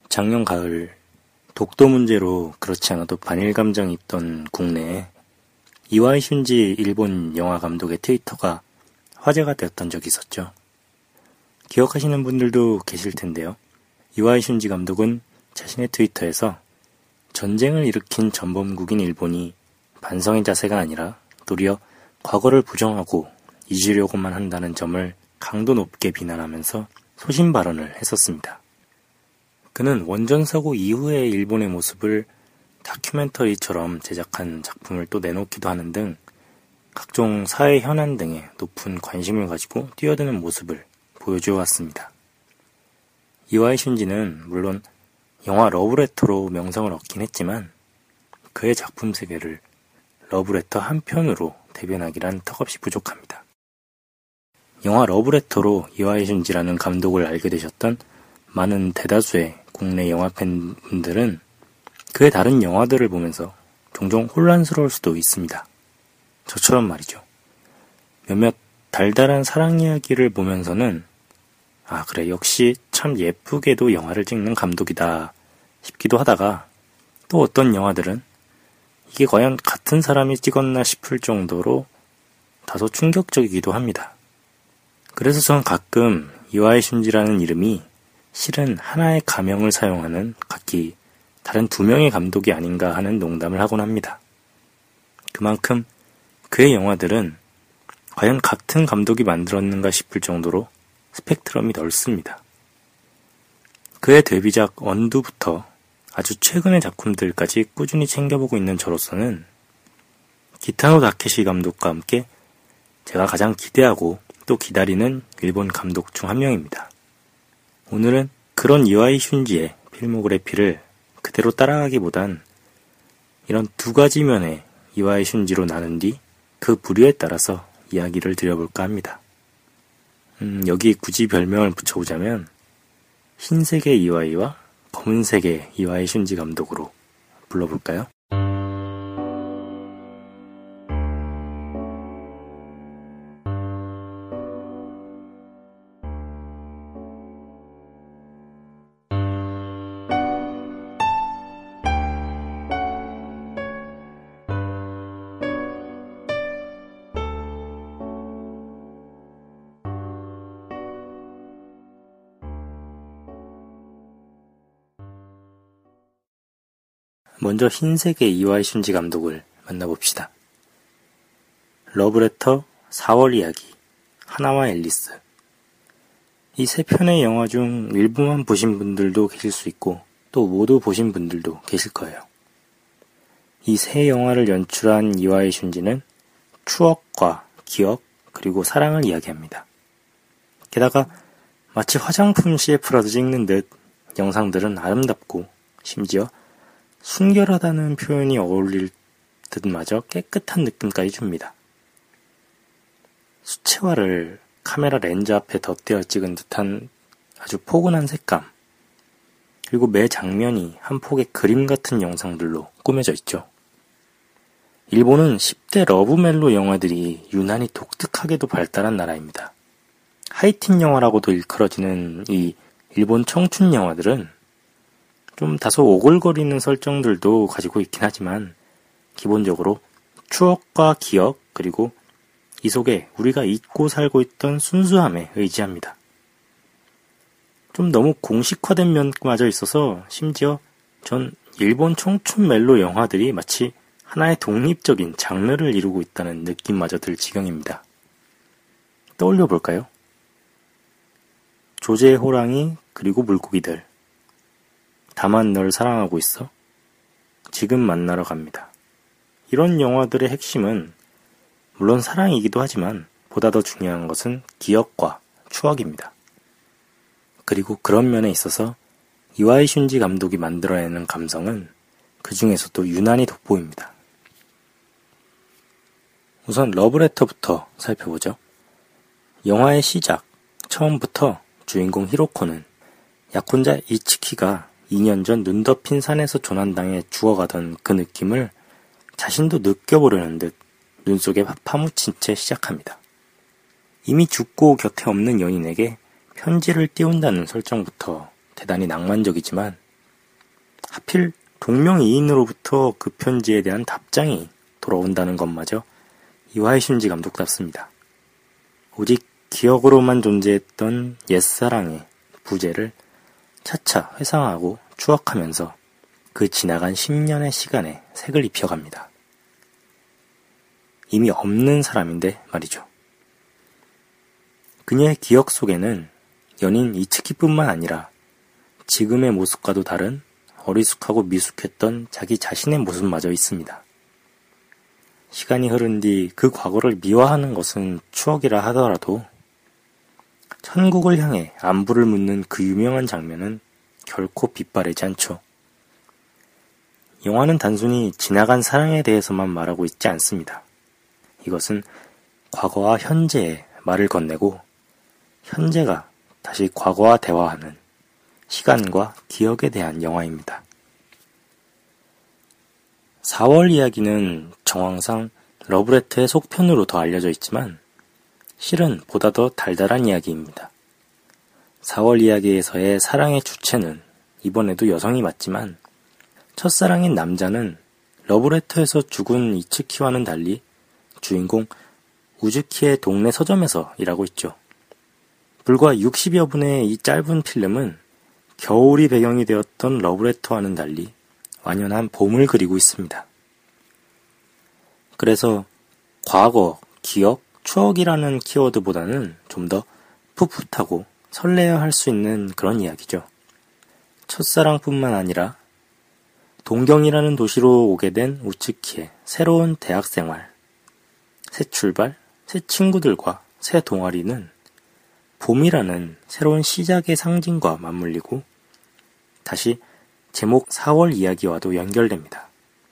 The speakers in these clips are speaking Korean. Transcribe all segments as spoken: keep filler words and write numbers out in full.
작년 가을 독도 문제로 그렇지 않아도 반일 감정이 있던 국내에 이와이 슌지 일본 영화 감독의 트위터가 화제가 되었던 적이 있었죠. 기억하시는 분들도 계실 텐데요. 이와이 슌지 감독은 자신의 트위터에서 전쟁을 일으킨 전범국인 일본이 반성의 자세가 아니라 도리어 과거를 부정하고 잊으려고만 한다는 점을 강도 높게 비난하면서 소신 발언을 했었습니다. 그는 원전 사고 이후의 일본의 모습을 다큐멘터리처럼 제작한 작품을 또 내놓기도 하는 등 각종 사회 현안 등에 높은 관심을 가지고 뛰어드는 모습을 보여주어 왔습니다. 이와이 슌지는 물론 영화 러브레터로 명성을 얻긴 했지만 그의 작품 세계를 러브레터 한 편으로 대변하기란 턱없이 부족합니다. 영화 러브레터로 이와이 슌지라는 감독을 알게 되셨던 많은 대다수의 국내 영화 팬분들은 그의 다른 영화들을 보면서 종종 혼란스러울 수도 있습니다. 저처럼 말이죠. 몇몇 달달한 사랑 이야기를 보면서는 아 그래 역시 참 예쁘게도 영화를 찍는 감독이다 싶기도 하다가 또 어떤 영화들은 이게 과연 같은 사람이 찍었나 싶을 정도로 다소 충격적이기도 합니다. 그래서 전 가끔 이와이 슌지라는 이름이 실은 하나의 가명을 사용하는 각기 다른 두 명의 감독이 아닌가 하는 농담을 하곤 합니다. 그만큼 그의 영화들은 과연 같은 감독이 만들었는가 싶을 정도로 스펙트럼이 넓습니다. 그의 데뷔작 언두부터 아주 최근의 작품들까지 꾸준히 챙겨보고 있는 저로서는 기타노 다케시 감독과 함께 제가 가장 기대하고 또 기다리는 일본 감독 중 한 명입니다. 오늘은 그런 이와이 슌지의 필모그래피를 그대로 따라가기보단 이런 두 가지 면의 이와이 슌지로 나눈 뒤 그 부류에 따라서 이야기를 드려볼까 합니다. 음, 여기 굳이 별명을 붙여보자면 흰색의 이와이와 검은색의 이와이 슌지 감독으로 불러볼까요? 먼저 흰색의 이와이 슌지 감독을 만나봅시다. 러브레터, 사월 이야기, 하나와 앨리스. 이 세 편의 영화 중 일부만 보신 분들도 계실 수 있고 또 모두 보신 분들도 계실 거예요. 이 세 영화를 연출한 이와이 슌지는 추억과 기억 그리고 사랑을 이야기합니다. 게다가 마치 화장품 씨에프라도 찍는 듯 영상들은 아름답고 심지어 순결하다는 표현이 어울릴 듯마저 깨끗한 느낌까지 줍니다. 수채화를 카메라 렌즈 앞에 덧대어 찍은 듯한 아주 포근한 색감, 그리고 매 장면이 한 폭의 그림 같은 영상들로 꾸며져 있죠. 일본은 십 대 러브멜로 영화들이 유난히 독특하게도 발달한 나라입니다. 하이틴 영화라고도 일컬어지는 이 일본 청춘 영화들은 좀 다소 오글거리는 설정들도 가지고 있긴 하지만 기본적으로 추억과 기억 그리고 이 속에 우리가 잊고 살고 있던 순수함에 의지합니다. 좀 너무 공식화된 면마저 있어서 심지어 전 일본 청춘 멜로 영화들이 마치 하나의 독립적인 장르를 이루고 있다는 느낌마저 들 지경입니다. 떠올려 볼까요? 조제의 호랑이 그리고 물고기들, 다만 널 사랑하고 있어, 지금 만나러 갑니다. 이런 영화들의 핵심은 물론 사랑이기도 하지만 보다 더 중요한 것은 기억과 추억입니다. 그리고 그런 면에 있어서 이와이 슌지 감독이 만들어내는 감성은 그 중에서도 유난히 돋보입니다. 우선 러브레터부터 살펴보죠. 영화의 시작, 처음부터 주인공 히로코는 약혼자 이츠키가 이 년 전 눈 덮인 산에서 조난당해 죽어가던 그 느낌을 자신도 느껴보려는 듯 눈 속에 파묻힌 채 시작합니다. 이미 죽고 곁에 없는 연인에게 편지를 띄운다는 설정부터 대단히 낭만적이지만 하필 동명이인으로부터 그 편지에 대한 답장이 돌아온다는 것마저 이와이 슌지 감독답습니다. 오직 기억으로만 존재했던 옛사랑의 부재를 차차 회상하고 추억하면서 그 지나간 십 년의 시간에 색을 입혀갑니다. 이미 없는 사람인데 말이죠. 그녀의 기억 속에는 연인 이츠키뿐만 아니라 지금의 모습과도 다른 어리숙하고 미숙했던 자기 자신의 모습마저 있습니다. 시간이 흐른 뒤 그 과거를 미화하는 것은 추억이라 하더라도 천국을 향해 안부를 묻는 그 유명한 장면은 결코 빗바래지 않죠. 영화는 단순히 지나간 사랑에 대해서만 말하고 있지 않습니다. 이것은 과거와 현재에 말을 건네고 현재가 다시 과거와 대화하는 시간과 기억에 대한 영화입니다. 사월 이야기는 정황상 러브레터의 속편으로 더 알려져 있지만 실은 보다 더 달달한 이야기입니다. 사월 이야기에서의 사랑의 주체는 이번에도 여성이 맞지만 첫사랑인 남자는 러브레터에서 죽은 이츠키와는 달리 주인공 우즈키의 동네 서점에서 일하고 있죠. 불과 육십여 분의 이 짧은 필름은 겨울이 배경이 되었던 러브레터와는 달리 완연한 봄을 그리고 있습니다. 그래서 과거, 기억, 추억이라는 키워드보다는 좀 더 풋풋하고 설레야 할 수 있는 그런 이야기죠. 첫사랑뿐만 아니라 동경이라는 도시로 오게 된 우츠키의 새로운 대학생활, 새 출발, 새 친구들과 새 동아리는 봄이라는 새로운 시작의 상징과 맞물리고 다시 제목 사월 이야기와도 연결됩니다.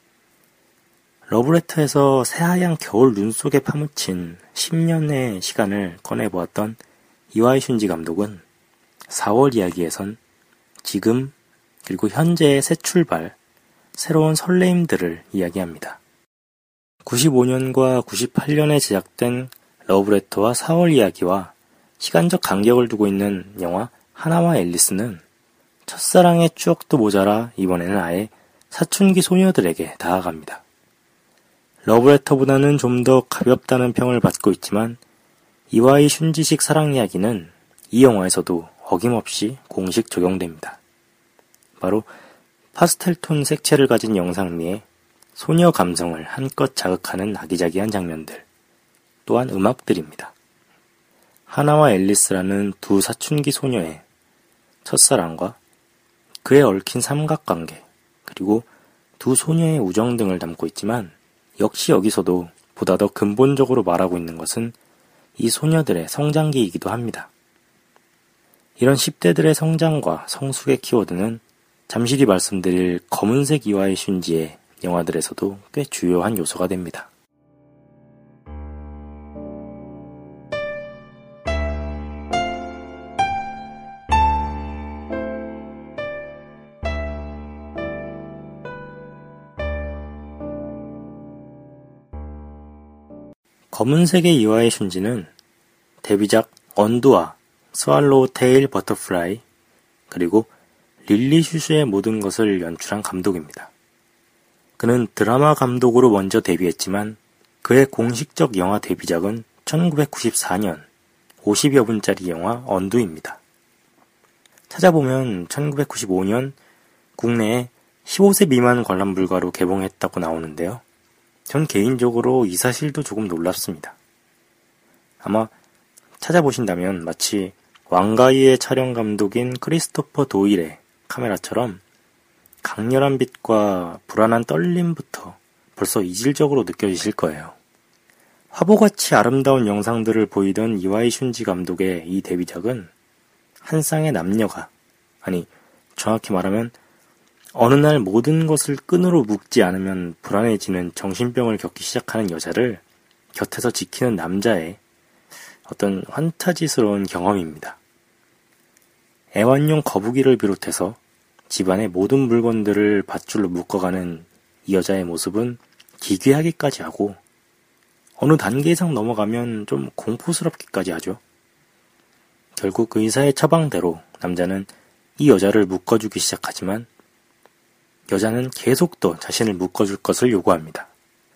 러브레터에서 새하얀 겨울 눈 속에 파묻힌 십 년의 시간을 꺼내보았던 이와이 슌지 감독은 사월 이야기에선 지금 그리고 현재의 새 출발, 새로운 설레임들을 이야기합니다. 구십오 년과 구십팔 년에 제작된 러브레터와 사월 이야기와 시간적 간격을 두고 있는 영화 하나와 앨리스는 첫사랑의 추억도 모자라 이번에는 아예 사춘기 소녀들에게 다가갑니다. 러브레터보다는 좀 더 가볍다는 평을 받고 있지만 이와이 슌지식 사랑 이야기는 이 영화에서도 어김없이 공식 적용됩니다. 바로 파스텔톤 색채를 가진 영상미에 소녀 감성을 한껏 자극하는 아기자기한 장면들, 또한 음악들입니다. 하나와 앨리스라는 두 사춘기 소녀의 첫사랑과 그에 얽힌 삼각관계, 그리고 두 소녀의 우정 등을 담고 있지만 역시 여기서도 보다 더 근본적으로 말하고 있는 것은 이 소녀들의 성장기이기도 합니다. 이런 십 대들의 성장과 성숙의 키워드는 잠시 뒤 말씀드릴 검은색 이와이 슌지의 영화들에서도 꽤 주요한 요소가 됩니다. 검은색의 이와이 슌지는 데뷔작 언두와 스왈로우 테일 버터플라이 그리고 릴리 슈슈의 모든 것을 연출한 감독입니다. 그는 드라마 감독으로 먼저 데뷔했지만 그의 공식적 영화 데뷔작은 천구백구십사 년 오십여 분짜리 영화 언두입니다. 찾아보면 천구백구십오 년 국내에 십오 세 미만 관람 불가로 개봉했다고 나오는데요. 전 개인적으로 이 사실도 조금 놀랍습니다. 아마 찾아보신다면 마치 왕가이의 촬영 감독인 크리스토퍼 도일의 카메라처럼 강렬한 빛과 불안한 떨림부터 벌써 이질적으로 느껴지실 거예요. 화보같이 아름다운 영상들을 보이던 이와이 슌지 감독의 이 데뷔작은 한 쌍의 남녀가, 아니 정확히 말하면 어느 날 모든 것을 끈으로 묶지 않으면 불안해지는 정신병을 겪기 시작하는 여자를 곁에서 지키는 남자의 어떤 환타지스러운 경험입니다. 애완용 거북이를 비롯해서 집안의 모든 물건들을 밧줄로 묶어가는 이 여자의 모습은 기괴하기까지 하고 어느 단계 이상 넘어가면 좀 공포스럽기까지 하죠. 결국 의사의 처방대로 남자는 이 여자를 묶어주기 시작하지만 여자는 계속 더 자신을 묶어줄 것을 요구합니다.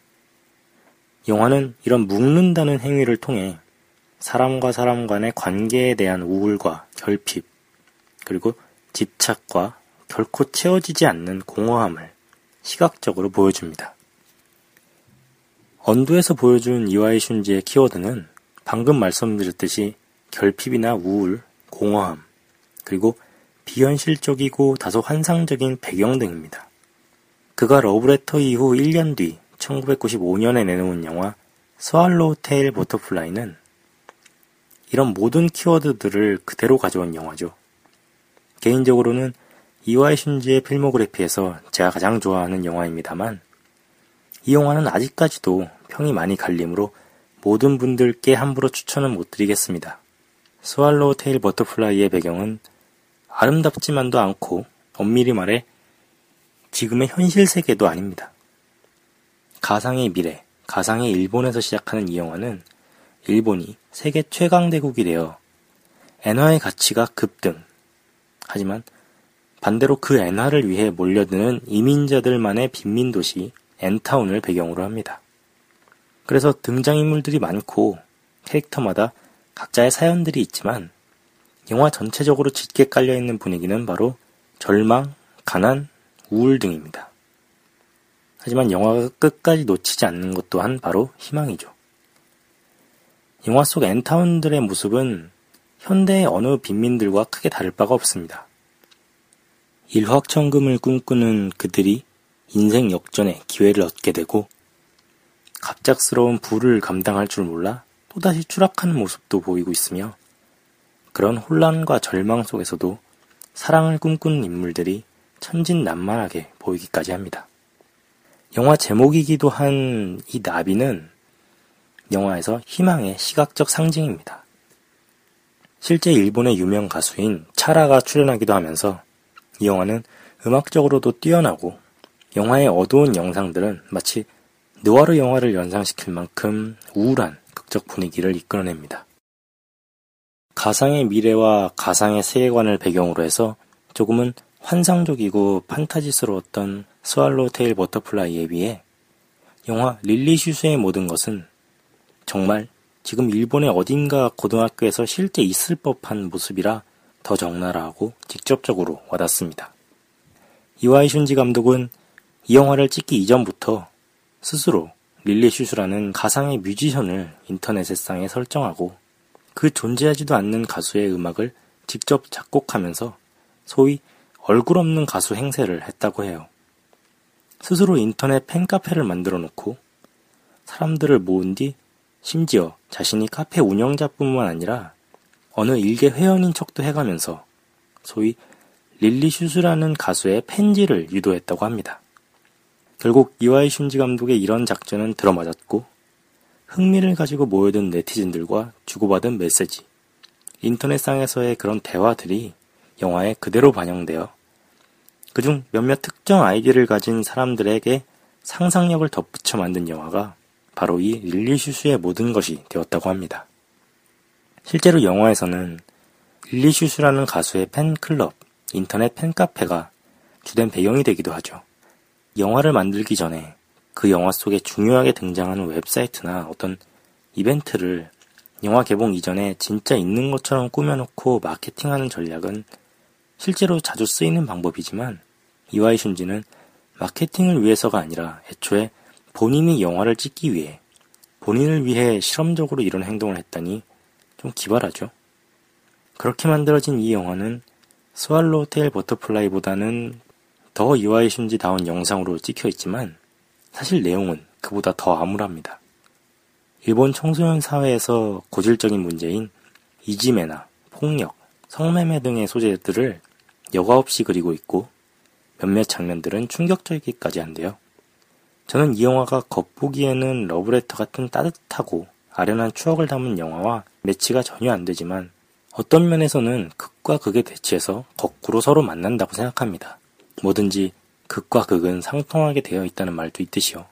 영화는 이런 묶는다는 행위를 통해 사람과 사람 간의 관계에 대한 우울과 결핍, 그리고 집착과 결코 채워지지 않는 공허함을 시각적으로 보여줍니다. 언두에서 보여준 이와이 슌지의 키워드는 방금 말씀드렸듯이 결핍이나 우울, 공허함, 그리고 비현실적이고 다소 환상적인 배경 등입니다. 그가 러브레터 이후 일 년 뒤 천구백구십오 년에 내놓은 영화 스왈로우 테일 버터플라이는 이런 모든 키워드들을 그대로 가져온 영화죠. 개인적으로는 이와이 슌지의 필모그래피에서 제가 가장 좋아하는 영화입니다만 이 영화는 아직까지도 평이 많이 갈리므로 모든 분들께 함부로 추천은 못 드리겠습니다. 스왈로우 테일 버터플라이의 배경은 아름답지만도 않고 엄밀히 말해 지금의 현실 세계도 아닙니다. 가상의 미래, 가상의 일본에서 시작하는 이 영화는 일본이 세계 최강대국이 되어 엔화의 가치가 급등. 하지만 반대로 그 엔화를 위해 몰려드는 이민자들만의 빈민도시 엔타운을 배경으로 합니다. 그래서 등장인물들이 많고 캐릭터마다 각자의 사연들이 있지만 영화 전체적으로 짙게 깔려있는 분위기는 바로 절망, 가난, 우울 등입니다. 하지만 영화가 끝까지 놓치지 않는 것 또한 바로 희망이죠. 영화 속 엔타운들의 모습은 현대의 어느 빈민들과 크게 다를 바가 없습니다. 일확천금을 꿈꾸는 그들이 인생 역전의 기회를 얻게 되고 갑작스러운 부를 감당할 줄 몰라 또다시 추락하는 모습도 보이고 있으며 그런 혼란과 절망 속에서도 사랑을 꿈꾸는 인물들이 천진난만하게 보이기까지 합니다. 영화 제목이기도 한 이 나비는 영화에서 희망의 시각적 상징입니다. 실제 일본의 유명 가수인 차라가 출연하기도 하면서 이 영화는 음악적으로도 뛰어나고 영화의 어두운 영상들은 마치 느와르 영화를 연상시킬 만큼 우울한 극적 분위기를 이끌어냅니다. 가상의 미래와 가상의 세계관을 배경으로 해서 조금은 환상적이고 판타지스러웠던 스왈로우 테일 버터플라이에 비해 영화 릴리 슈슈의 모든 것은 정말 지금 일본의 어딘가 고등학교에서 실제 있을 법한 모습이라 더 적나라하고 직접적으로 와닿습니다. 이와이 슌지 감독은 이 영화를 찍기 이전부터 스스로 릴리 슈슈라는 가상의 뮤지션을 인터넷상에 설정하고 그 존재하지도 않는 가수의 음악을 직접 작곡하면서 소위 얼굴 없는 가수 행세를 했다고 해요. 스스로 인터넷 팬카페를 만들어 놓고 사람들을 모은 뒤 심지어 자신이 카페 운영자뿐만 아니라 어느 일개 회원인 척도 해가면서 소위 릴리 슈슈라는 가수의 팬지를 유도했다고 합니다. 결국 이와이 슌지 감독의 이런 작전은 들어맞았고 흥미를 가지고 모여든 네티즌들과 주고받은 메시지, 인터넷상에서의 그런 대화들이 영화에 그대로 반영되어 그중 몇몇 특정 아이디를 가진 사람들에게 상상력을 덧붙여 만든 영화가 바로 이 릴리 슈슈의 모든 것이 되었다고 합니다. 실제로 영화에서는 릴리 슈슈라는 가수의 팬클럽, 인터넷 팬카페가 주된 배경이 되기도 하죠. 영화를 만들기 전에 그 영화 속에 중요하게 등장하는 웹사이트나 어떤 이벤트를 영화 개봉 이전에 진짜 있는 것처럼 꾸며놓고 마케팅하는 전략은 실제로 자주 쓰이는 방법이지만 이와이 슌지는 마케팅을 위해서가 아니라 애초에 본인이 영화를 찍기 위해 본인을 위해 실험적으로 이런 행동을 했다니 좀 기발하죠. 그렇게 만들어진 이 영화는 스왈로우 테일 버터플라이보다는 더 이와이 슌지다운 영상으로 찍혀있지만 사실 내용은 그보다 더 암울합니다. 일본 청소년 사회에서 고질적인 문제인 이지메나 폭력, 성매매 등의 소재들을 여과 없이 그리고 있고 몇몇 장면들은 충격적이기까지 한데요. 저는 이 영화가 겉보기에는 러브레터 같은 따뜻하고 아련한 추억을 담은 영화와 매치가 전혀 안 되지만 어떤 면에서는 극과 극의 대치에서 거꾸로 서로 만난다고 생각합니다. 뭐든지 극과 극은 상통하게 되어 있다는 말도 있듯이요.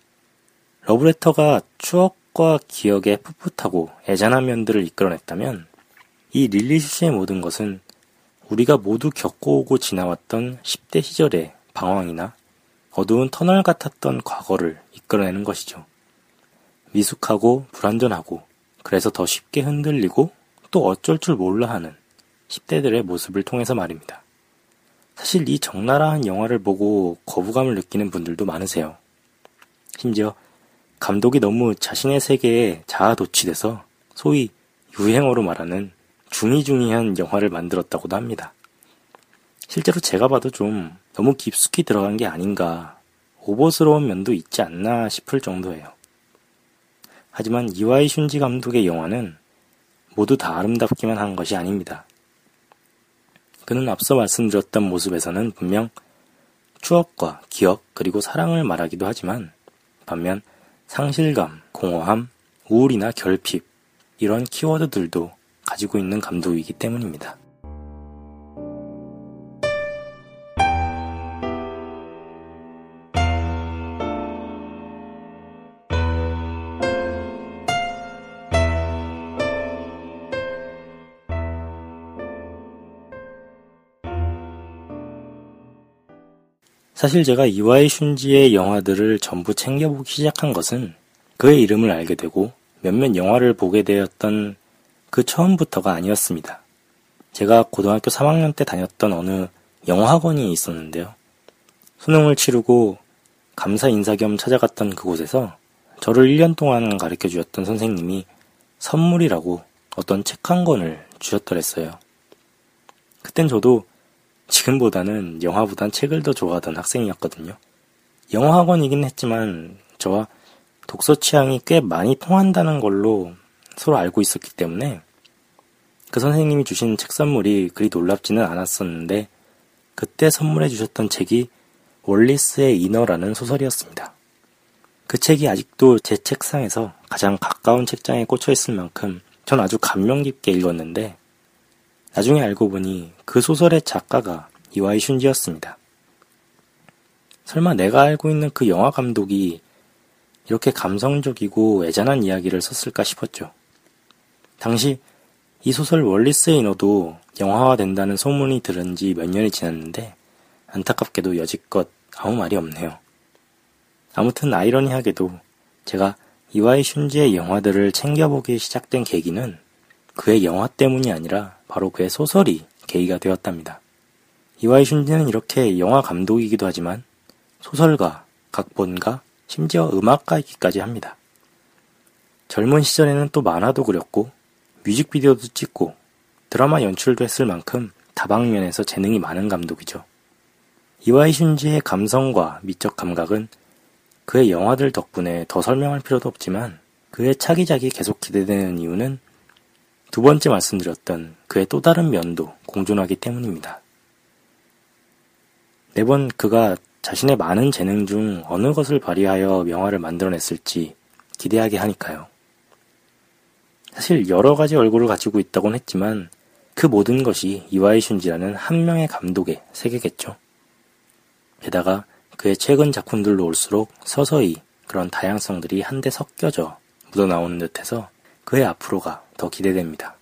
러브레터가 추억과 기억의 풋풋하고 애잔한 면들을 이끌어냈다면 이 릴리 슈슈의 모든 것은 우리가 모두 겪어오고 지나왔던 십 대 시절의 방황이나 어두운 터널 같았던 과거를 이끌어내는 것이죠. 미숙하고 불완전하고 그래서 더 쉽게 흔들리고 또 어쩔 줄 몰라 하는 십 대들의 모습을 통해서 말입니다. 사실 이 적나라한 영화를 보고 거부감을 느끼는 분들도 많으세요. 심지어 감독이 너무 자신의 세계에 자아도취돼서 소위 유행어로 말하는 중이중이한 영화를 만들었다고도 합니다. 실제로 제가 봐도 좀 너무 깊숙이 들어간 게 아닌가, 오버스러운 면도 있지 않나 싶을 정도예요. 하지만 이와이 슌지 감독의 영화는 모두 다 아름답기만 한 것이 아닙니다. 그는 앞서 말씀드렸던 모습에서는 분명 추억과 기억 그리고 사랑을 말하기도 하지만 반면 상실감, 공허함, 우울이나 결핍 이런 키워드들도 가지고 있는 감독이기 때문입니다. 사실 제가 이와이 슌지의 영화들을 전부 챙겨보기 시작한 것은 그의 이름을 알게 되고 몇몇 영화를 보게 되었던 그 처음부터가 아니었습니다. 제가 고등학교 삼 학년 때 다녔던 어느 영화학원이 있었는데요. 수능을 치르고 감사 인사 겸 찾아갔던 그곳에서 저를 일 년 동안 가르쳐 주었던 선생님이 선물이라고 어떤 책 한 권을 주셨더랬어요. 그땐 저도 지금보다는 영화보단 책을 더 좋아하던 학생이었거든요. 영화학원이긴 했지만 저와 독서 취향이 꽤 많이 통한다는 걸로 서로 알고 있었기 때문에 그 선생님이 주신 책 선물이 그리 놀랍지는 않았었는데 그때 선물해 주셨던 책이 월리스의 이너라는 소설이었습니다. 그 책이 아직도 제 책상에서 가장 가까운 책장에 꽂혀 있을 만큼 전 아주 감명 깊게 읽었는데 나중에 알고 보니 그 소설의 작가가 이와이 슌지였습니다. 설마 내가 알고 있는 그 영화 감독이 이렇게 감성적이고 애잔한 이야기를 썼을까 싶었죠. 당시 이 소설 월리스의 인어도 영화화된다는 소문이 들은 지 몇 년이 지났는데 안타깝게도 여지껏 아무 말이 없네요. 아무튼 아이러니하게도 제가 이와이 슌지의 영화들을 챙겨보기 시작된 계기는 그의 영화 때문이 아니라 바로 그의 소설이 계기가 되었답니다. 이와이 슌지는 이렇게 영화 감독이기도 하지만 소설가, 각본가, 심지어 음악가이기까지 합니다. 젊은 시절에는 또 만화도 그렸고 뮤직비디오도 찍고 드라마 연출도 했을 만큼 다방면에서 재능이 많은 감독이죠. 이와이 슌지의 감성과 미적 감각은 그의 영화들 덕분에 더 설명할 필요도 없지만 그의 차기작이 계속 기대되는 이유는 두 번째 말씀드렸던 그의 또 다른 면도 공존하기 때문입니다. 매번 그가 자신의 많은 재능 중 어느 것을 발휘하여 영화를 만들어냈을지 기대하게 하니까요. 사실 여러 가지 얼굴을 가지고 있다곤 했지만 그 모든 것이 이와이 슌지라는 한 명의 감독의 세계겠죠. 게다가 그의 최근 작품들로 올수록 서서히 그런 다양성들이 한데 섞여져 묻어나오는 듯해서 그의 앞으로가 더 기대됩니다.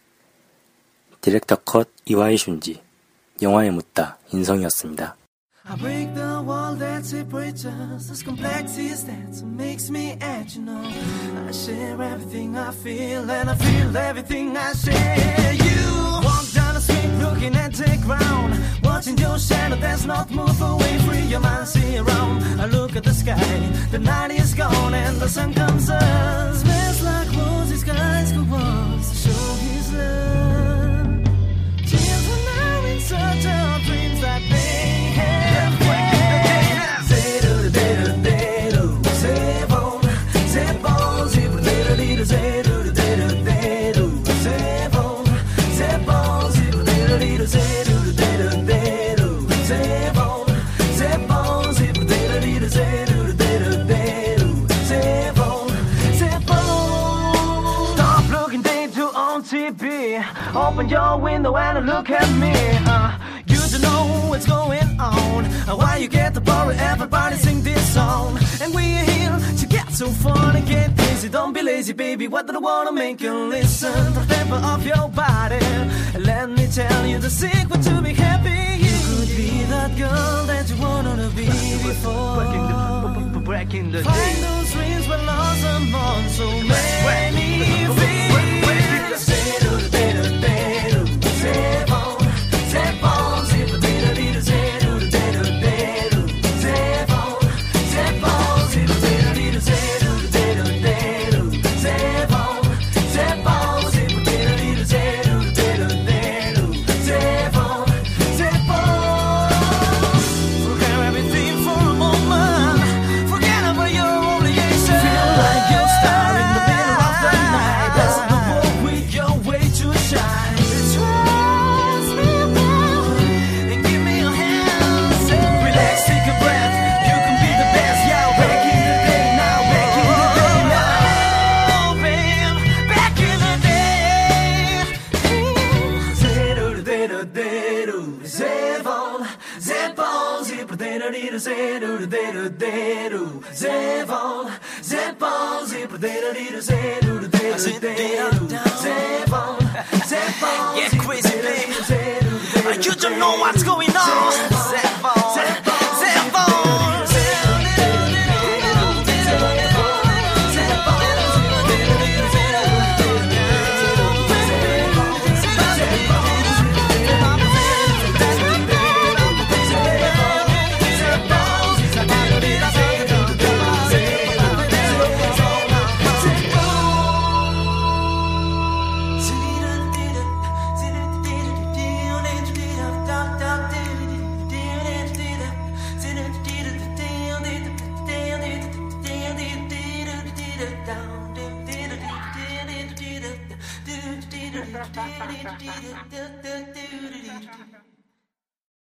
디렉터 컷 이와이 슌지, 영화에 묻다 인성이었습니다. I break the wall that separates us. This complexities that makes me act, you know. I share everything I feel, and I feel everything I share. You walk down the street looking at the ground, watching your shadow that's not move away. Free your mind, see around. I look at the sky, the night is gone and the sun comes up. Smells like roses, skies go up to show his love. Children are in search of dreams that they have. Open your window and look at me. Uh, you don't know what's going on. Uh, why you get the ball? Everybody sing this song. And we're here to get so fun and get busy. Don't don't be lazy, baby. What do I wanna make you listen to the tempo of your body? Let me tell you the secret to be happy. You could be that girl that you wanted to be before. Breaking the, breaking the Find day. those dreams were lost and born, so make me feel. Yeah, crazy baby, you don't know what's going on. Zephyr, Zephyr. Down.